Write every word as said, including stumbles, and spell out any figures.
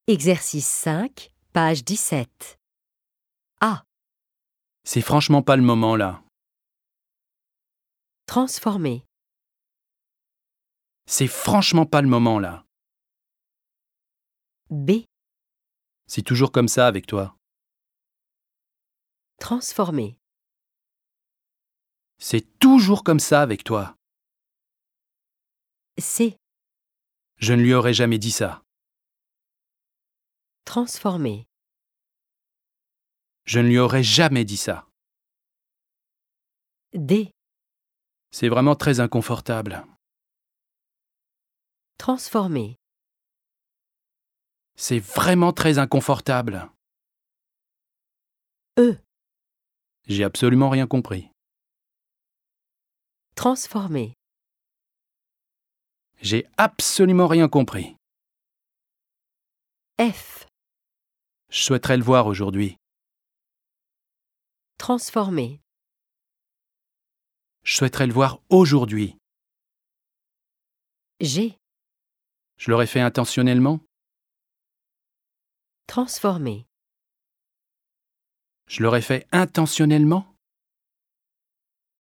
Exercice cinq, page dix-sept. A. C'est franchement pas le moment là. Transformer. C'est franchement pas le moment là. B. C'est toujours comme ça avec toi. Transformer. C'est toujours comme ça avec toi. C. Je ne lui aurais jamais dit ça. Transformer. Je ne lui aurais jamais dit ça. D. C'est vraiment très inconfortable. Transformer. C'est vraiment très inconfortable. E. J'ai absolument rien compris. Transformer. J'ai absolument rien compris. F. Je souhaiterais le voir aujourd'hui. Transformer. Je souhaiterais le voir aujourd'hui. G. Je l'aurais fait intentionnellement. Transformer. Je l'aurais fait intentionnellement.